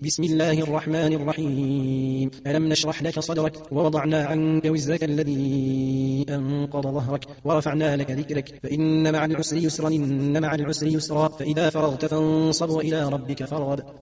بسم الله الرحمن الرحيم. ألم نشرح لك صدرك ووضعنا عنك وزرك الذي أنقض ظهرك ورفعنا لك ذكرك فإن مع العسر يسرا إن مع العسر يسرا فإذا فرغت فانصب وإلى ربك فارغب.